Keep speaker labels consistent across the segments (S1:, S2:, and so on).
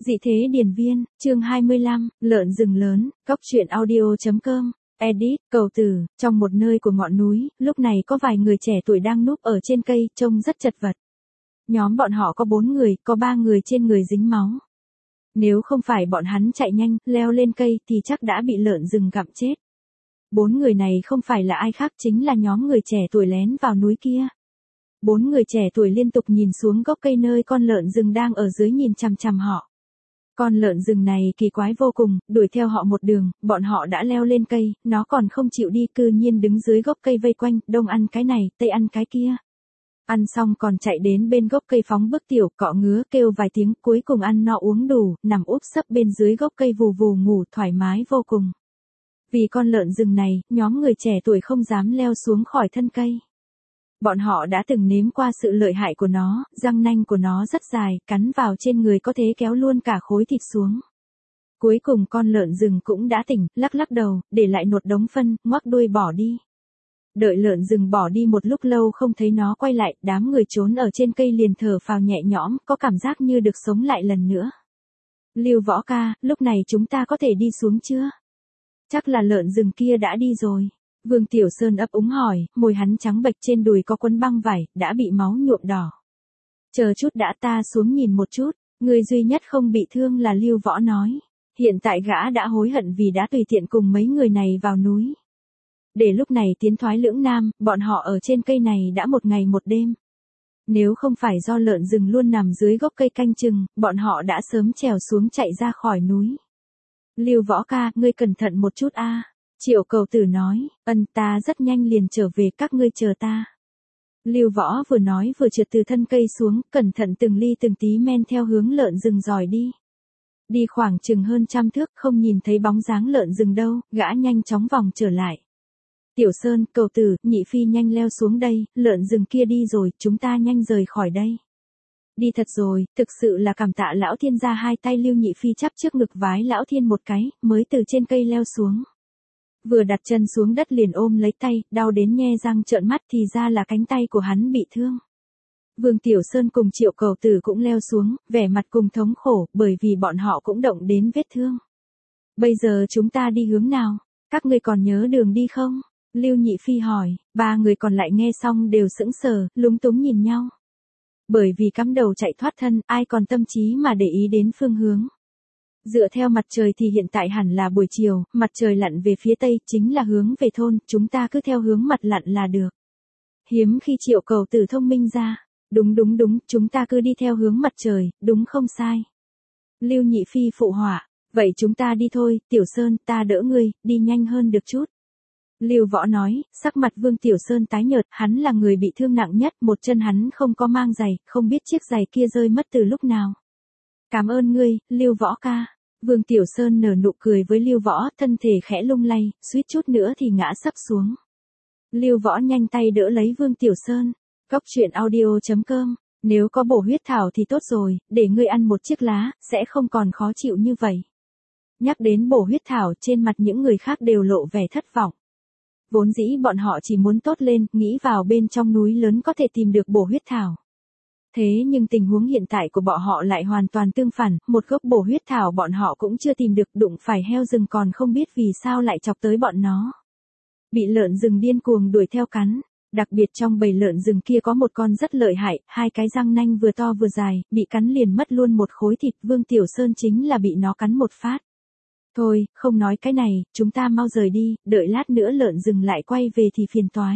S1: Dị thế điền viên, chương 25, lợn rừng lớn, Cóc truyện audio.com, edit, cầu từ, trong một nơi của ngọn núi, lúc này có vài người trẻ tuổi đang núp ở trên cây, trông rất chật vật. Nhóm bọn họ có 4 người, có 3 người trên người dính máu. Nếu không phải bọn hắn chạy nhanh, leo lên cây thì chắc đã bị lợn rừng gặm chết. 4 người này không phải là ai khác, chính là nhóm người trẻ tuổi lén vào núi kia. 4 người trẻ tuổi liên tục nhìn xuống gốc cây nơi con lợn rừng đang ở dưới nhìn chằm chằm họ. Con lợn rừng này kỳ quái vô cùng, đuổi theo họ một đường, bọn họ đã leo lên cây, nó còn không chịu đi, cư nhiên đứng dưới gốc cây vây quanh, đông ăn cái này, tây ăn cái kia. Ăn xong còn chạy đến bên gốc cây phóng bước tiểu, cọ ngứa kêu vài tiếng, cuối cùng ăn no uống đủ, nằm úp sấp bên dưới gốc cây vù vù ngủ thoải mái vô cùng. Vì con lợn rừng này, nhóm người trẻ tuổi không dám leo xuống khỏi thân cây. Bọn họ đã từng nếm qua sự lợi hại của nó, răng nanh của nó rất dài, cắn vào trên người có thể kéo luôn cả khối thịt xuống. Cuối cùng con lợn rừng cũng đã tỉnh, lắc lắc đầu, để lại nột đống phân, ngoắc đuôi bỏ đi. Đợi lợn rừng bỏ đi một lúc lâu không thấy nó quay lại, đám người trốn ở trên cây liền thở phào nhẹ nhõm, có cảm giác như được sống lại lần nữa. Lưu Võ ca, lúc này chúng ta có thể đi xuống chưa? Chắc là lợn rừng kia đã đi rồi. Vương Tiểu Sơn ấp úng hỏi, môi hắn trắng bệch, trên đùi có quấn băng vải, đã bị máu nhuộm đỏ. Chờ chút đã, ta xuống nhìn một chút, người duy nhất không bị thương là Lưu Võ nói. Hiện tại gã đã hối hận vì đã tùy tiện cùng mấy người này vào núi. Để lúc này tiến thoái lưỡng nan, bọn họ ở trên cây này đã một ngày một đêm. Nếu không phải do lợn rừng luôn nằm dưới gốc cây canh chừng, bọn họ đã sớm trèo xuống chạy ra khỏi núi. Lưu Võ ca, ngươi cẩn thận một chút a. Triệu Cầu Tử nói, ta rất nhanh liền trở về, các ngươi chờ ta. Lưu Võ vừa nói vừa trượt từ thân cây xuống, cẩn thận từng ly từng tí men theo hướng lợn rừng dòi đi. Đi khoảng chừng hơn 100 thước không nhìn thấy bóng dáng lợn rừng đâu, gã nhanh chóng vòng trở lại. Tiểu Sơn, Cầu Tử, Nhị Phi nhanh leo xuống đây, lợn rừng kia đi rồi, chúng ta nhanh rời khỏi đây. Đi thật rồi, thực sự là cảm tạ lão thiên gia. Hai tay Lưu Nhị Phi chắp trước ngực vái lão thiên một cái, mới từ trên cây leo xuống. Vừa đặt chân xuống đất liền ôm lấy tay, đau đến nhe răng trợn mắt, thì ra là cánh tay của hắn bị thương. Vương Tiểu Sơn cùng Triệu Cầu Tử cũng leo xuống, vẻ mặt cùng thống khổ, bởi vì bọn họ cũng động đến vết thương. Bây giờ chúng ta đi hướng nào? Các ngươi còn nhớ đường đi không? Lưu Nhị Phi hỏi, 3 người còn lại nghe xong đều sững sờ, lúng túng nhìn nhau. Bởi vì cắm đầu chạy thoát thân, ai còn tâm trí mà để ý đến phương hướng. Dựa theo mặt trời thì hiện tại hẳn là buổi chiều, mặt trời lặn về phía tây, chính là hướng về thôn, chúng ta cứ theo hướng mặt lặn là được. Hiếm khi Triệu Cầu Tử thông minh ra, đúng, chúng ta cứ đi theo hướng mặt trời, đúng không sai. Lưu Nhị Phi phụ họa, vậy chúng ta đi thôi, Tiểu Sơn, ta đỡ ngươi, đi nhanh hơn được chút. Lưu Võ nói, sắc mặt Vương Tiểu Sơn tái nhợt, hắn là người bị thương nặng nhất, một chân hắn không có mang giày, không biết chiếc giày kia rơi mất từ lúc nào. Cảm ơn ngươi, Lưu Võ ca. Vương Tiểu Sơn nở nụ cười với Lưu Võ, thân thể khẽ lung lay, suýt chút nữa thì ngã sấp xuống. Lưu Võ nhanh tay đỡ lấy Vương Tiểu Sơn. Cóc truyện audio.com, nếu có bổ huyết thảo thì tốt rồi, để ngươi ăn một chiếc lá, sẽ không còn khó chịu như vậy. Nhắc đến bổ huyết thảo, trên mặt những người khác đều lộ vẻ thất vọng. Vốn dĩ bọn họ chỉ muốn tốt lên, nghĩ vào bên trong núi lớn có thể tìm được bổ huyết thảo. Thế nhưng tình huống hiện tại của bọn họ lại hoàn toàn tương phản, một gốc bổ huyết thảo bọn họ cũng chưa tìm được, đụng phải heo rừng còn không biết vì sao lại chọc tới bọn nó. Bị lợn rừng điên cuồng đuổi theo cắn, đặc biệt trong bầy lợn rừng kia có một con rất lợi hại, 2 cái răng nanh vừa to vừa dài, bị cắn liền mất luôn một khối thịt. Vương Tiểu Sơn chính là bị nó cắn một phát. Thôi, không nói cái này, chúng ta mau rời đi, đợi lát nữa lợn rừng lại quay về thì phiền toái.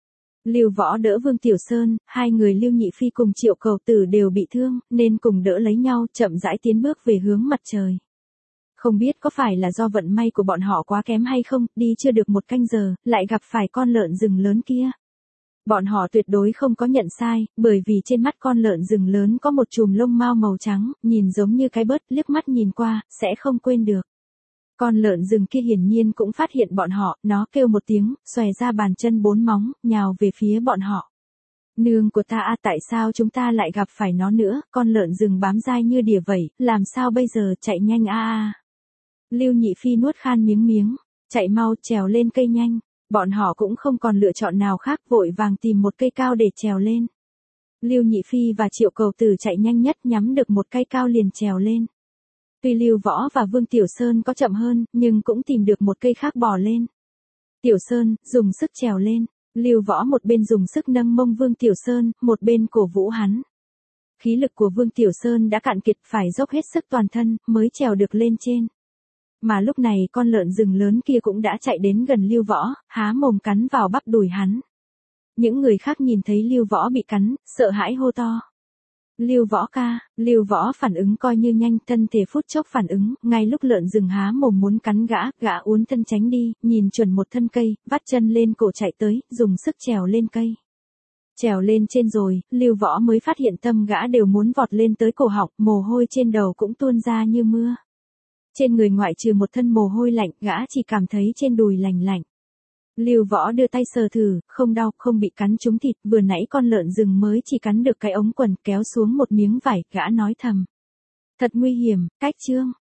S1: Lưu Võ đỡ Vương Tiểu Sơn, 2 người Lưu Nhị Phi cùng Triệu Cầu Tử đều bị thương, nên cùng đỡ lấy nhau, chậm rãi tiến bước về hướng mặt trời. Không biết có phải là do vận may của bọn họ quá kém hay không, đi chưa được 1 canh giờ, lại gặp phải con lợn rừng lớn kia. Bọn họ tuyệt đối không có nhận sai, bởi vì trên mắt con lợn rừng lớn có một chùm lông mao màu trắng, nhìn giống như cái bớt, liếc mắt nhìn qua, sẽ không quên được. Con lợn rừng kia hiển nhiên cũng phát hiện bọn họ, nó kêu một tiếng, xòe ra bàn chân 4 móng, nhào về phía bọn họ. Nương của ta à, tại sao chúng ta lại gặp phải nó nữa, con lợn rừng bám dai như đỉa vậy, làm sao bây giờ, chạy nhanh a. Lưu Nhị Phi nuốt khan miếng, chạy mau, trèo lên cây nhanh, bọn họ cũng không còn lựa chọn nào khác, vội vàng tìm một cây cao để trèo lên. Lưu Nhị Phi và Triệu Cầu Tử chạy nhanh nhất, nhắm được một cây cao liền trèo lên. Tuy Lưu Võ và Vương Tiểu Sơn có chậm hơn, nhưng cũng tìm được một cây khác bò lên. Tiểu Sơn, dùng sức trèo lên. Lưu Võ một bên dùng sức nâng mông Vương Tiểu Sơn, một bên cổ vũ hắn. Khí lực của Vương Tiểu Sơn đã cạn kiệt, phải dốc hết sức toàn thân, mới trèo được lên trên. Mà lúc này con lợn rừng lớn kia cũng đã chạy đến gần Lưu Võ, há mồm cắn vào bắp đùi hắn. Những người khác nhìn thấy Lưu Võ bị cắn, sợ hãi hô to. Lưu Võ ca, Lưu Võ phản ứng coi như nhanh, thân thể phút chốc phản ứng, ngay lúc lợn rừng há mồm muốn cắn gã uốn thân tránh đi, nhìn chuẩn một thân cây, vắt chân lên cổ chạy tới, dùng sức trèo lên cây. Trèo lên trên rồi, Lưu Võ mới phát hiện tâm gã đều muốn vọt lên tới cổ họng, mồ hôi trên đầu cũng tuôn ra như mưa. Trên người ngoại trừ một thân mồ hôi lạnh, gã chỉ cảm thấy trên đùi lành lạnh. Lưu Võ đưa tay sờ thử, không đau, không bị cắn trúng thịt, vừa nãy con lợn rừng mới chỉ cắn được cái ống quần, kéo xuống một miếng vải, gã nói thầm. Thật nguy hiểm, cách Trương.